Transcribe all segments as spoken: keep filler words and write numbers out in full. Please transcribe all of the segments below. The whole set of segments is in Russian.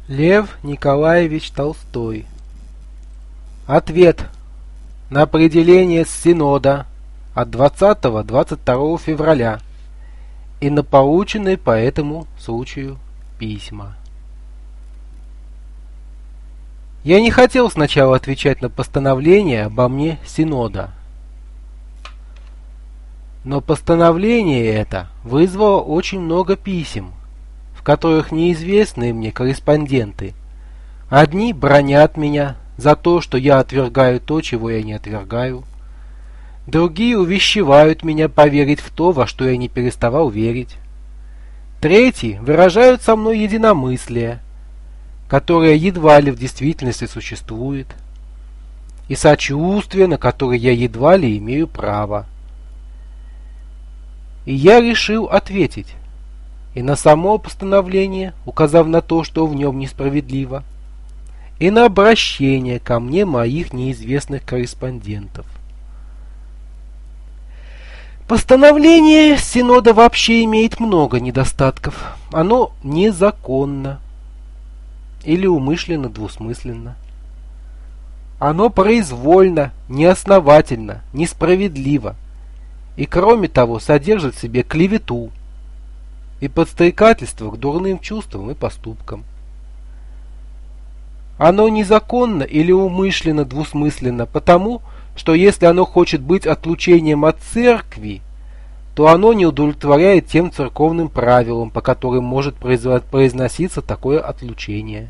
Лев Николаевич Толстой. Ответ на определение Синода от двадцатого — двадцать второго февраля и на полученные по этому случаю письма. Я не хотел сначала отвечать на постановление обо мне Синода, но постановление это вызвало очень много писем, в которых неизвестные мне корреспонденты одни бранят меня за то, что я отвергаю то, чего я не отвергаю, другие увещевают меня поверить в то, во что я не переставал верить, третьи выражают со мной единомыслие, которое едва ли в действительности существует, и сочувствие, на которое я едва ли имею право. И я решил ответить и на само постановление, указав на то, что в нем несправедливо, и на обращение ко мне моих неизвестных корреспондентов. Постановление Синода вообще имеет много недостатков. Оно незаконно или умышленно двусмысленно. Оно произвольно, неосновательно, несправедливо и, кроме того, содержит в себе клевету и подстрекательство к дурным чувствам и поступкам. Оно незаконно или умышленно двусмысленно потому, что если оно хочет быть отлучением от церкви, то оно не удовлетворяет тем церковным правилам, по которым может произноситься такое отлучение.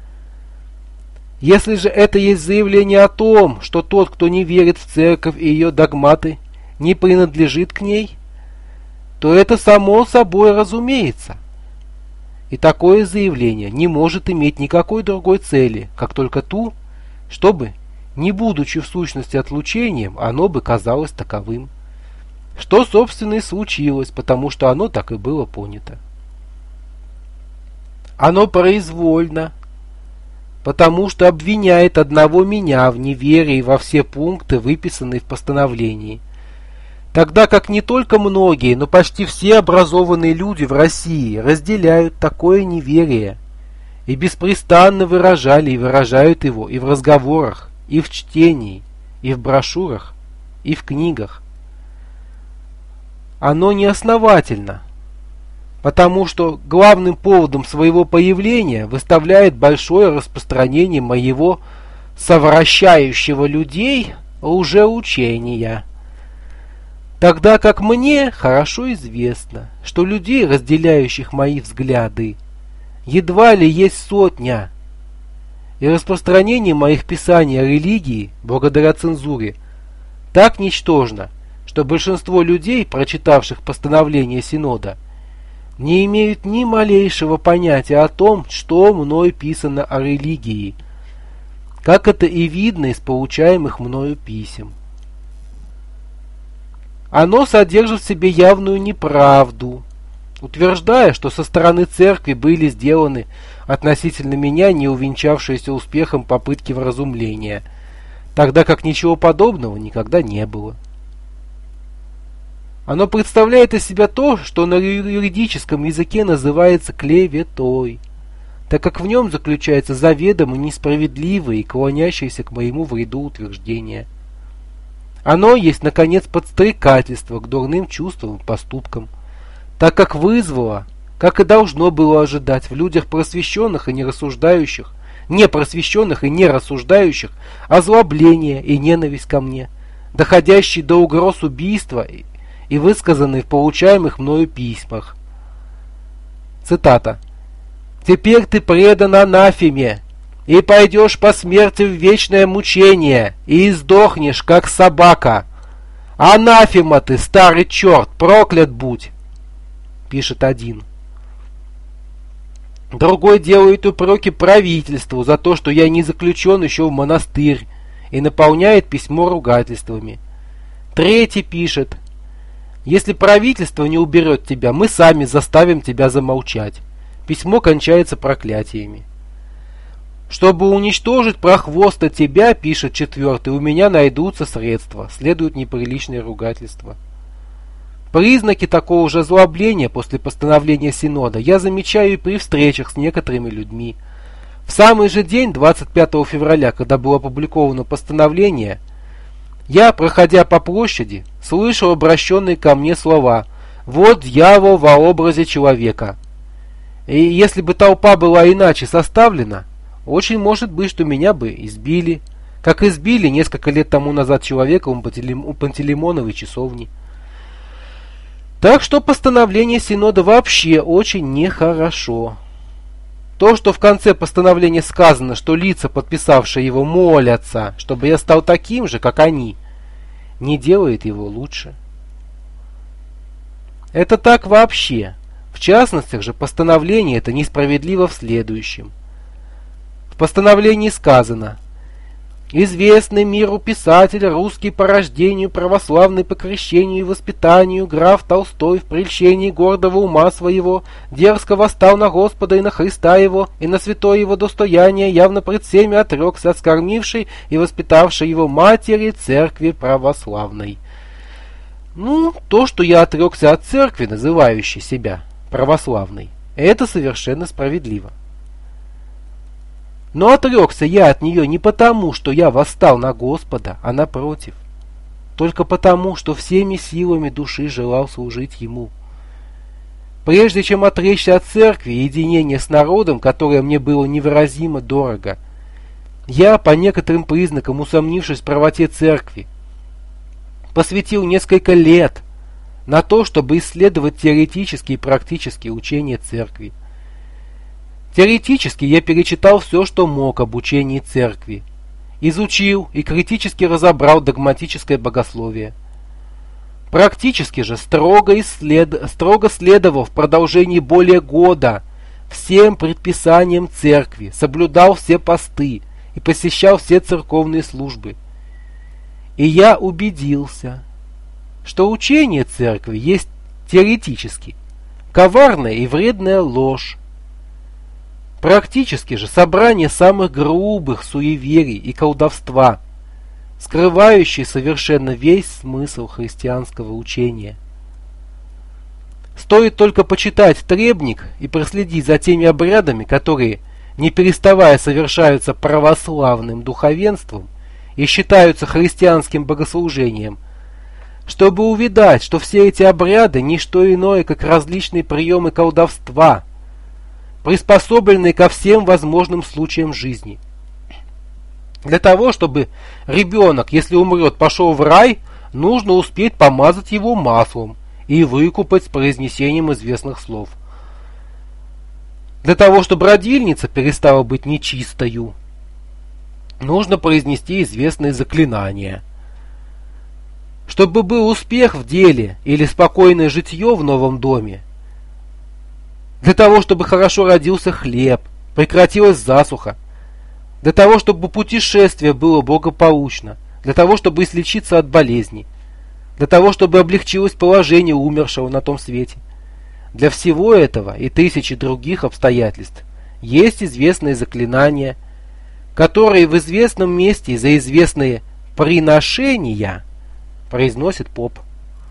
Если же это есть заявление о том, что тот, кто не верит в церковь и ее догматы, не принадлежит к ней, то это само собой разумеется. И такое заявление не может иметь никакой другой цели, как только ту, чтобы, не будучи в сущности отлучением, оно бы казалось таковым. Что, собственно, и случилось, потому что оно так и было понято. Оно произвольно, потому что обвиняет одного меня в неверии во все пункты, выписанные в постановлении, тогда как не только многие, но почти все образованные люди в России разделяют такое неверие и беспрестанно выражали и выражают его и в разговорах, и в чтении, и в брошюрах, и в книгах. Оно неосновательно, потому что главным поводом своего появления выставляет большое распространение моего совращающего людей лжеучения. Тогда как мне хорошо известно, что людей, разделяющих мои взгляды, едва ли есть сотня, и распространение моих писаний о религии, благодаря цензуре, так ничтожно, что большинство людей, прочитавших постановление Синода, не имеют ни малейшего понятия о том, что мной писано о религии, как это и видно из получаемых мною писем. Оно содержит в себе явную неправду, утверждая, что со стороны церкви были сделаны относительно меня не увенчавшиеся успехом попытки вразумления, тогда как ничего подобного никогда не было. Оно представляет из себя то, что на юридическом языке называется клеветой, так как в нем заключается заведомо несправедливое и клонящееся к моему вреду утверждение. Оно есть, наконец, подстрекательство к дурным чувствам и поступкам, так как вызвало, как и должно было ожидать в людях просвещенных и не рассуждающих, непросвещенных и не рассуждающих, озлобление и ненависть ко мне, доходящие до угроз убийства и, и высказанные в получаемых мною письмах. Цитата. «Теперь ты предан анафеме, и пойдешь по смерти в вечное мучение, и издохнешь, как собака. Анафема ты, старый черт, проклят будь!» Пишет один. Другой делает упреки правительству за то, что я не заключен еще в монастырь, и наполняет письмо ругательствами. Третий пишет: «Если правительство не уберет тебя, мы сами заставим тебя замолчать». Письмо кончается проклятиями. «Чтобы уничтожить прохвоста тебя, — пишет четвертый, — у меня найдутся средства». Следует неприличное ругательство. Признаки такого же озлобления после постановления Синода я замечаю и при встречах с некоторыми людьми, В самый же день, двадцать пятого февраля, когда было опубликовано постановление, я, проходя по площади, слышал обращенные ко мне слова: «Вот дьявол во образе человека». И если бы толпа была иначе составлена, очень может быть, что меня бы избили, как избили несколько лет тому назад человека у Пантелеймоновой часовни. Так что постановление Синода вообще очень нехорошо. То, что в конце постановления сказано, что лица, подписавшие его, молятся, чтобы я стал таким же, как они, не делает его лучше. Это так вообще. В частности же, постановление это несправедливо в следующем. В постановлении сказано: известный миру писатель, русский по рождению, православный по крещению и воспитанию, граф Толстой в прельщении гордого ума своего дерзко восстал на Господа и на Христа его, и на святое его достояние, явно пред всеми отрекся от скормившей и воспитавшей его матери церкви православной. Ну, то, что я отрекся от церкви, называющей себя православной, это совершенно справедливо. Но отрекся я от нее не потому, что я восстал на Господа, а напротив, только потому, что всеми силами души желал служить Ему. Прежде чем отречься от церкви и единения с народом, которое мне было невыразимо дорого, я, по некоторым признакам усомнившись в правоте церкви, посвятил несколько лет на то, чтобы исследовать теоретические и практические учения церкви. Теоретически я перечитал все, что мог об учении церкви, изучил и критически разобрал догматическое богословие. Практически же строго, исслед... строго следовал в продолжении более года всем предписаниям церкви, соблюдал все посты и посещал все церковные службы. И я убедился, что учение церкви есть теоретически коварная и вредная ложь, практически же собрание самых грубых суеверий и колдовства, скрывающие совершенно весь смысл христианского учения. Стоит только почитать требник и проследить за теми обрядами, которые, не переставая, совершаются православным духовенством и считаются христианским богослужением, чтобы увидать, что все эти обряды не что иное, как различные приемы колдовства, приспособленные ко всем возможным случаям жизни. Для того, чтобы ребенок, если умрет, пошел в рай, нужно успеть помазать его маслом и выкупать с произнесением известных слов. Для того, чтобы родильница перестала быть нечистою, нужно произнести известные заклинания. Чтобы был успех в деле или спокойное житье в новом доме, для того, чтобы хорошо родился хлеб, прекратилась засуха, для того, чтобы путешествие было благополучно, для того, чтобы излечиться от болезни, для того, чтобы облегчилось положение умершего на том свете. Для всего этого и тысячи других обстоятельств есть известные заклинания, которые в известном месте за известные приношения произносит поп.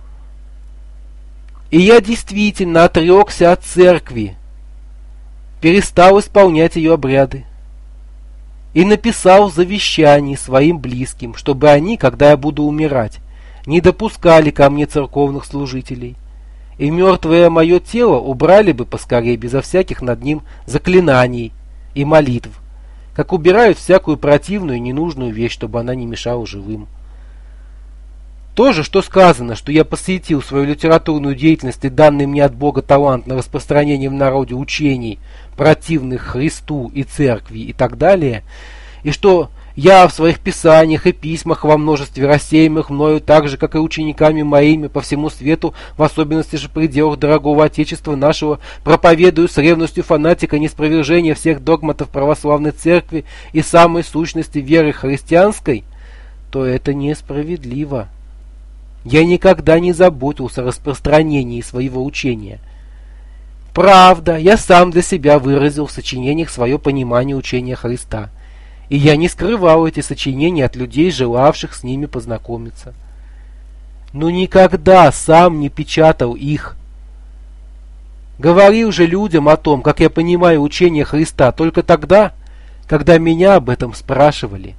И я действительно отрекся от церкви, перестал исполнять ее обряды и написал в завещании своим близким, чтобы они, когда я буду умирать, не допускали ко мне церковных служителей, и мертвое мое тело убрали бы поскорее безо всяких над ним заклинаний и молитв, как убирают всякую противную и ненужную вещь, чтобы она не мешала живым. То же, что сказано, что я посвятил свою литературную деятельность и данный мне от Бога талант на распространение в народе учений, противных Христу и Церкви и так далее, и что я в своих писаниях и письмах во множестве рассеянных мною, так же, как и учениками моими по всему свету, в особенности же в пределах дорогого Отечества нашего, проповедую с ревностью фанатика неспровержения всех догматов православной Церкви и самой сущности веры христианской, то это несправедливо. Я никогда не заботился о распространении своего учения. Правда, я сам для себя выразил в сочинениях свое понимание учения Христа, и я не скрывал эти сочинения от людей, желавших с ними познакомиться. Но никогда сам не печатал их. Говорил же людям о том, как я понимаю учение Христа, только тогда, когда меня об этом спрашивали.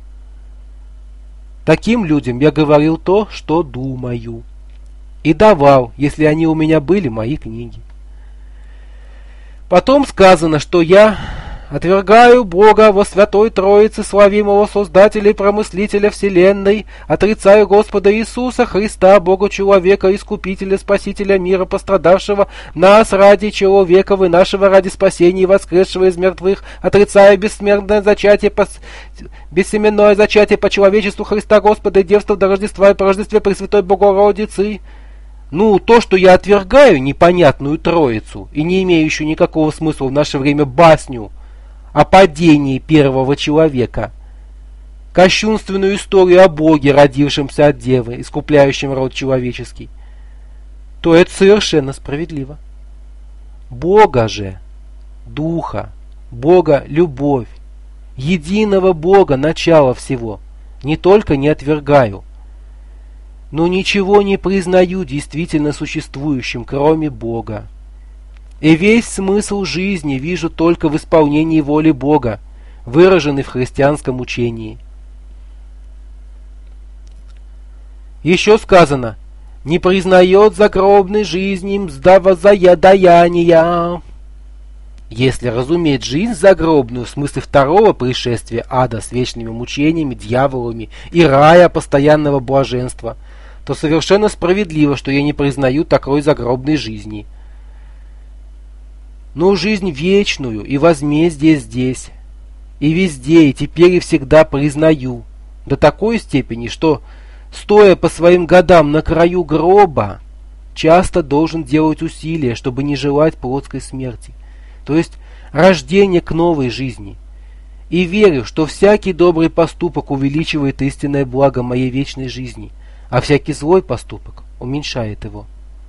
Таким людям я говорил то, что думаю, и давал, если они у меня были, мои книги. Потом сказано, что я отвергаю Бога во Святой Троице, славимого Создателя и Промыслителя Вселенной, отрицаю Господа Иисуса Христа, Бога Человека, Искупителя, Спасителя мира, пострадавшего нас ради человеков и нашего ради спасения и воскресшего из мертвых, отрицаю бессмертное зачатие, пос... бессеменное зачатие по человечеству Христа Господа и девства до Рождества и по Рождестве Пресвятой Богородицы. Ну, то, что я отвергаю непонятную Троицу и не имеющую никакого смысла в наше время басню о падении первого человека, кощунственную историю о Боге, родившемся от Девы, искупляющем род человеческий, то это совершенно справедливо. Бога же, Духа, Бога любовь, единого Бога, начало всего, не только не отвергаю, но ничего не признаю действительно существующим, кроме Бога. И весь смысл жизни вижу только в исполнении воли Бога, выраженной в христианском учении. Еще сказано: «Не признает загробной жизни мздавозаяния». Если разуметь жизнь загробную в смысле второго пришествия ада с вечными мучениями, дьяволами и рая постоянного блаженства, то совершенно справедливо, что я не признаю такой загробной жизни. Но жизнь вечную и возмездие здесь, и везде, и теперь и всегда признаю, до такой степени, что, стоя по своим годам на краю гроба, часто должен делать усилия, чтобы не желать плотской смерти, то есть рождения к новой жизни. И верю, что всякий добрый поступок увеличивает истинное благо моей вечной жизни, а всякий злой поступок уменьшает его.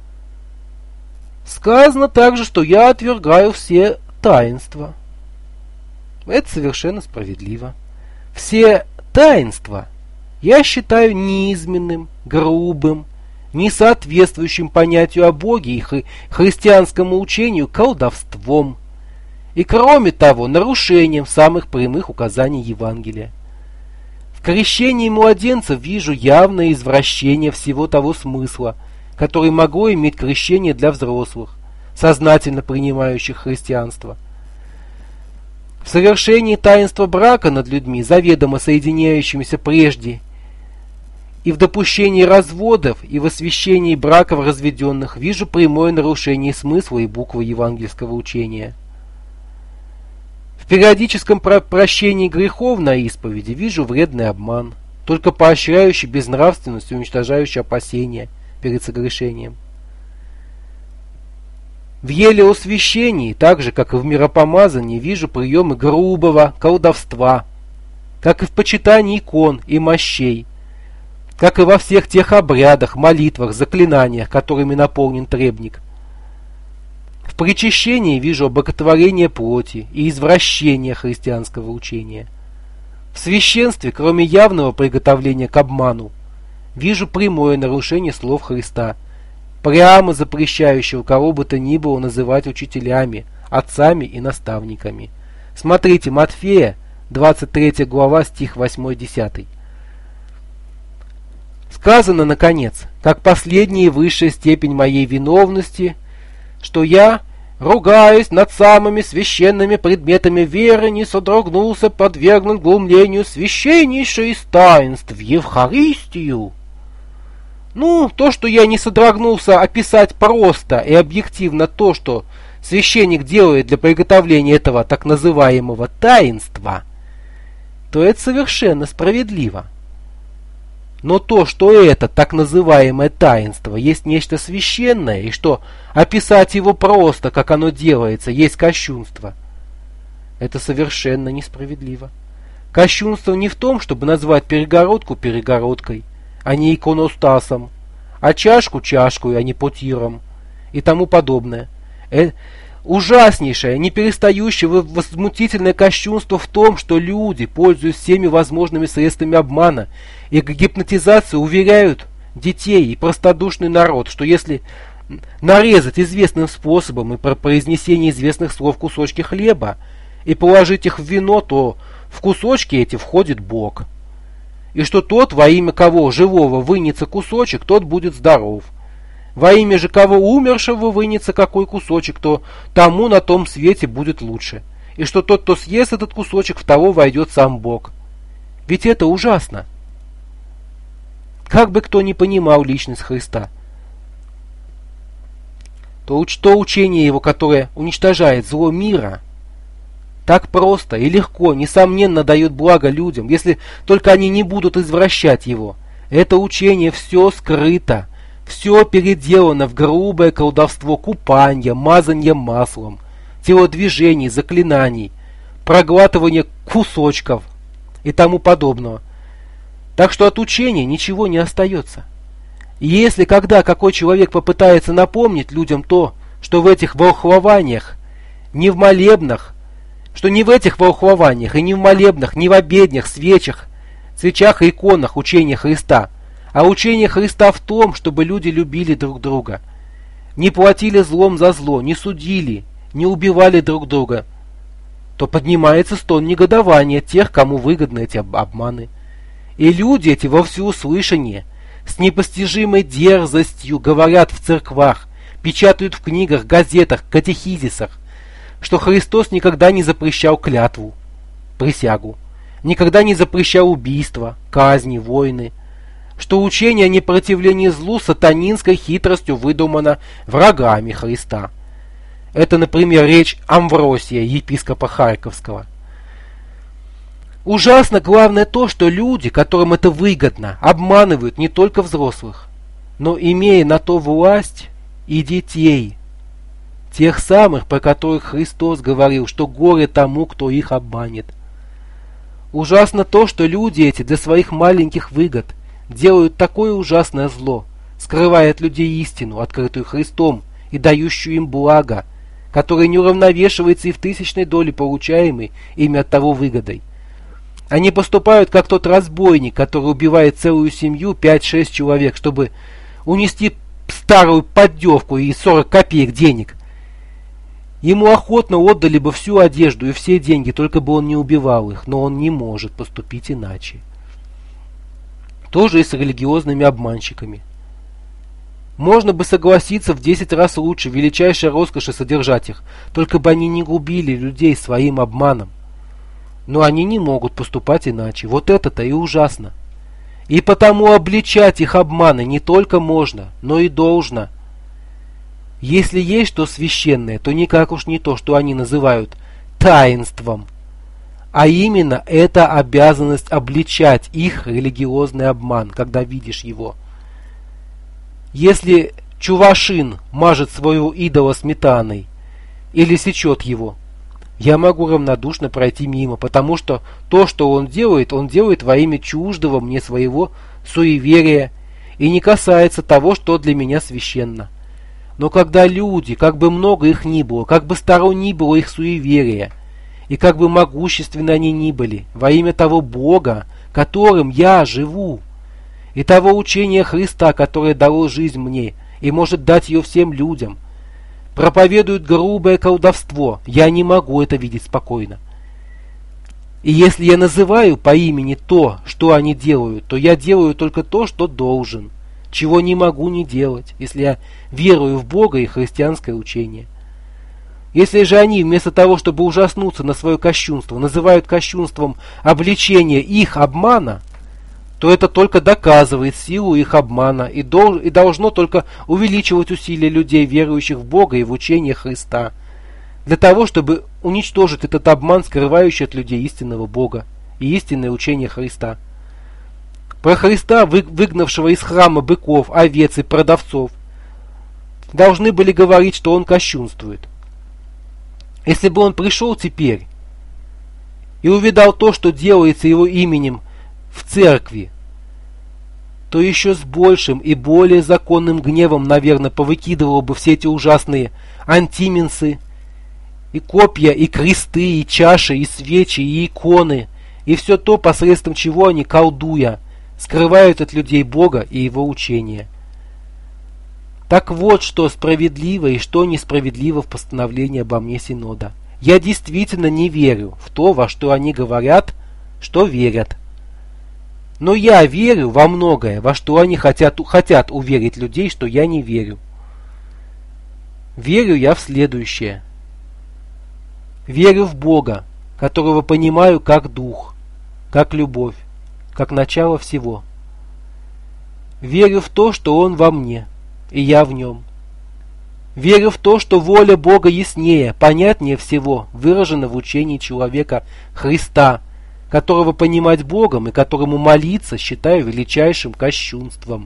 Сказано также, что я отвергаю все таинства. Это совершенно справедливо. Все таинства я считаю низменным, грубым, несоответствующим понятию о Боге и хри- христианскому учению колдовством. И кроме того, нарушением самых прямых указаний Евангелия. В крещении младенцев вижу явное извращение всего того смысла, который могло иметь крещение для взрослых, сознательно принимающих христианство. В совершении таинства брака над людьми, заведомо соединяющимися прежде, и в допущении разводов и в освящении браков разведенных вижу прямое нарушение смысла и буквы евангельского учения. В периодическом про- прощении грехов на исповеди вижу вредный обман, только поощряющий безнравственность и уничтожающий опасения перед согрешением. В елеосвящении, так же как и в миропомазании, вижу приемы грубого колдовства, как и в почитании икон и мощей, как и во всех тех обрядах, молитвах, заклинаниях, которыми наполнен требник. В причащении вижу обоготворение плоти и извращение христианского учения. В священстве, кроме явного приготовления к обману, вижу прямое нарушение слов Христа, прямо запрещающего кого бы то ни было называть учителями, отцами и наставниками. Смотрите, Матфея, двадцать третья глава, стих восьмой-десятый. Сказано, наконец, как последняя и высшая степень моей виновности, что я, ругаясь над самыми священными предметами веры, не содрогнулся, подвергнут глумлению священнейшее из таинств, Евхаристию. Ну, то, что я не содрогнулся описать просто и объективно то, что священник делает для приготовления этого так называемого таинства, то это совершенно справедливо. Но то, что это так называемое таинство есть нечто священное, и что описать его просто, как оно делается, есть кощунство, это совершенно несправедливо. Кощунство не в том, чтобы назвать перегородку перегородкой, а не иконостасом, а чашку чашкой, а не потиром и тому подобное. Э, ужаснейшее, не перестающее возмутительное кощунство в том, что люди, пользуясь всеми возможными средствами обмана и гипнотизации, уверяют детей и простодушный народ, что если нарезать известным способом и про произнесение известных слов кусочки хлеба и положить их в вино, то в кусочки эти входит Бог. И что тот, во имя кого живого вынется кусочек, тот будет здоров. Во имя же кого умершего вынется какой кусочек, то тому на том свете будет лучше. И что тот, кто съест этот кусочек, в того войдет сам Бог. Ведь это ужасно. Как бы кто ни понимал личность Христа, то, то учение его, которое уничтожает зло мира, так просто и легко, несомненно, дает благо людям, если только они не будут извращать его. Это учение все скрыто, все переделано в грубое колдовство купания, мазанья маслом, телодвижений, заклинаний, проглатывания кусочков и тому подобного. Так что от учения ничего не остается. И если когда какой человек попытается напомнить людям то, что в этих волхвованиях, не в молебнах, что не в этих волхвованиях и не в молебнах, не в обеднях, свечах, свечах и иконах учения Христа, а учение Христа в том, чтобы люди любили друг друга, не платили злом за зло, не судили, не убивали друг друга, то поднимается стон негодования тех, кому выгодны эти обманы. И люди эти во всеуслышание с непостижимой дерзостью говорят в церквах, печатают в книгах, газетах, катехизисах, что Христос никогда не запрещал клятву, присягу, никогда не запрещал убийства, казни, войны, что учение о непротивлении злу сатанинской хитростью выдумано врагами Христа. Это, например, речь Амвросия, епископа Харьковского. Ужасно главное то, что люди, которым это выгодно, обманывают не только взрослых, но, имея на то власть, и детей, тех самых, про которых Христос говорил, что горе тому, кто их обманет. Ужасно то, что люди эти для своих маленьких выгод делают такое ужасное зло, скрывая от людей истину, открытую Христом, и дающую им благо, которое не уравновешивается и в тысячной доле получаемой ими от того выгодой. Они поступают, как тот разбойник, который убивает целую семью, пять-шесть человек, чтобы унести старую поддевку и сорок копеек денег. Ему охотно отдали бы всю одежду и все деньги, только бы он не убивал их, но он не может поступить иначе. То же и с религиозными обманщиками. Можно бы согласиться в десять раз лучше, величайшей роскоши содержать их, только бы они не губили людей своим обманом. Но они не могут поступать иначе. Вот это-то и ужасно. И потому обличать их обманы не только можно, но и должно. Если есть что священное, то никак уж не то, что они называют таинством, а именно это обязанность обличать их религиозный обман, когда видишь его. Если чувашин мажет своего идола сметаной или сечет его, я могу равнодушно пройти мимо, потому что то, что он делает, он делает во имя чуждого мне своего суеверия и не касается того, что для меня священно. Но когда люди, как бы много их ни было, как бы старо ни было их суеверия, и как бы могущественны они ни были, во имя того Бога, которым я живу, и того учения Христа, которое дало жизнь мне и может дать ее всем людям, проповедуют грубое колдовство, я не могу это видеть спокойно. И если я называю по имени то, что они делают, то я делаю только то, что должен, чего не могу не делать, если я верую в Бога и христианское учение. Если же они, вместо того, чтобы ужаснуться на свое кощунство, называют кощунством обличение их обмана, то это только доказывает силу их обмана и, дол- и должно только увеличивать усилия людей, верующих в Бога и в учение Христа, для того, чтобы уничтожить этот обман, скрывающий от людей истинного Бога и истинное учение Христа. Про Христа, вы- выгнавшего из храма быков, овец и продавцов, должны были говорить, что он кощунствует. Если бы он пришел теперь и увидал то, что делается его именем в церкви, то еще с большим и более законным гневом, наверное, повыкидывал бы все эти ужасные антименсы, и копья, и кресты, и чаши, и свечи, и иконы, и все то, посредством чего они, колдуя, скрывают от людей Бога и Его учения. Так вот, что справедливо и что несправедливо в постановлении обо мне Синода. Я действительно не верю в то, во что они говорят, что верят. Но я верю во многое, во что они хотят, хотят уверить людей, что я не верю. Верю я в следующее. Верю в Бога, которого понимаю как дух, как любовь, как начало всего. Верю в то, что Он во мне, и я в Нем. Верю в то, что воля Бога яснее, понятнее всего, выражена в учении человека Христа, которого понимать Богом и которому молиться считаю величайшим кощунством.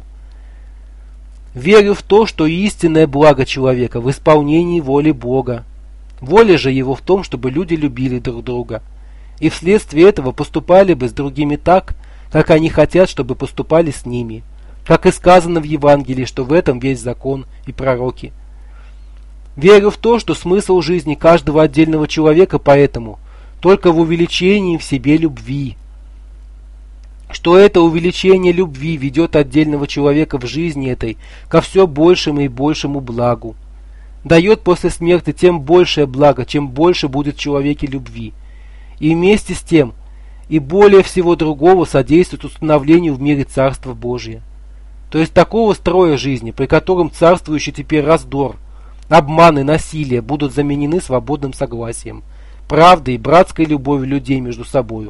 Верю в то, что истинное благо человека в исполнении воли Бога. Воля же его в том, чтобы люди любили друг друга, и вследствие этого поступали бы с другими так, как они хотят, чтобы поступали с ними, как и сказано в Евангелии, что в этом весь закон и пророки. Верю в то, что смысл жизни каждого отдельного человека поэтому только в увеличении в себе любви, что это увеличение любви ведет отдельного человека в жизни этой ко все большему и большему благу, дает после смерти тем большее благо, чем больше будет в человеке любви, и вместе с тем и более всего другого содействует установлению в мире Царства Божия, то есть такого строя жизни, при котором царствующий теперь раздор, обман и насилие будут заменены свободным согласием, правдой и братской любовью людей между собою.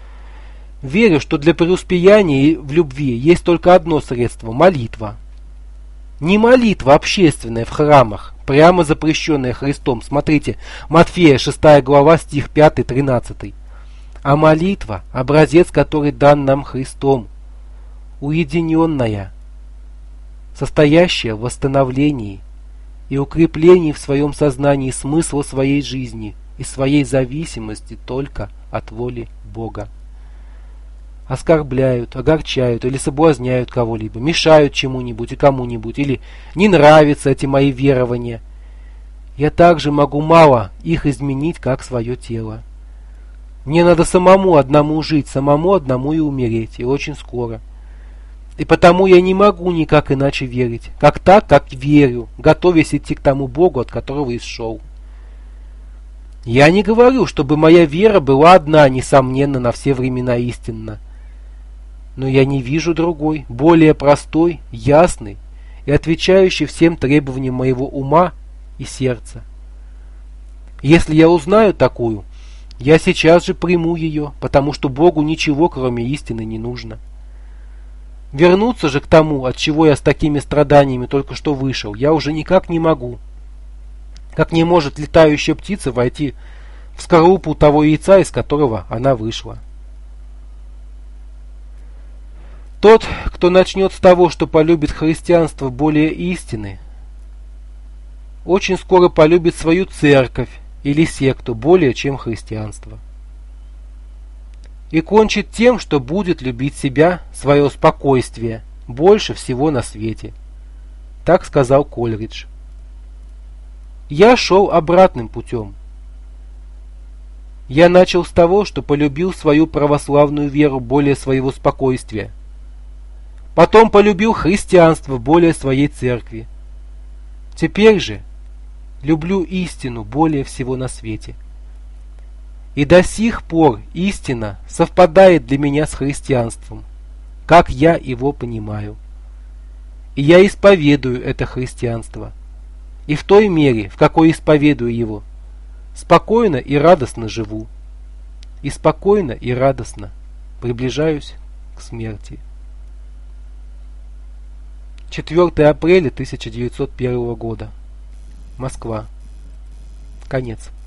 Верю, что для преуспеяния в любви есть только одно средство – молитва. Не молитва общественная в храмах, прямо запрещенная Христом. Смотрите, Матфея шестая глава, стих пятый-тринадцатый. А молитва, образец, который дан нам Христом, уединенная, состоящая в восстановлении и укреплении в своем сознании смысла своей жизни и своей зависимости только от воли Бога. Оскорбляют, огорчают или соблазняют кого-либо, мешают чему-нибудь и кому-нибудь, или не нравятся эти мои верования. Я также могу мало их изменить, как свое тело. Мне надо самому одному жить, самому одному и умереть, и очень скоро. И потому я не могу никак иначе верить, как так, как верю, готовясь идти к тому Богу, от которого исшел. Я не говорю, чтобы моя вера была одна, несомненно, на все времена истинна. Но я не вижу другой, более простой, ясной и отвечающей всем требованиям моего ума и сердца. Если я узнаю такую, я сейчас же приму ее, потому что Богу ничего, кроме истины, не нужно. Вернуться же к тому, от чего я с такими страданиями только что вышел, я уже никак не могу. Как не может летающая птица войти в скорлупу того яйца, из которого она вышла. Тот, кто начнет с того, что полюбит христианство более истины, очень скоро полюбит свою церковь или секту более, чем христианство. И кончит тем, что будет любить себя, свое спокойствие, больше всего на свете. Так сказал Кольридж. Я шел обратным путем. Я начал с того, что полюбил свою православную веру более своего спокойствия. Потом полюбил христианство более своей церкви. Теперь же люблю истину более всего на свете. И до сих пор истина совпадает для меня с христианством, как я его понимаю. И я исповедую это христианство. И в той мере, в какой исповедую его, спокойно и радостно живу. И спокойно и радостно приближаюсь к смерти. четвёртое апреля тысяча девятьсот первого года. Москва. Конец.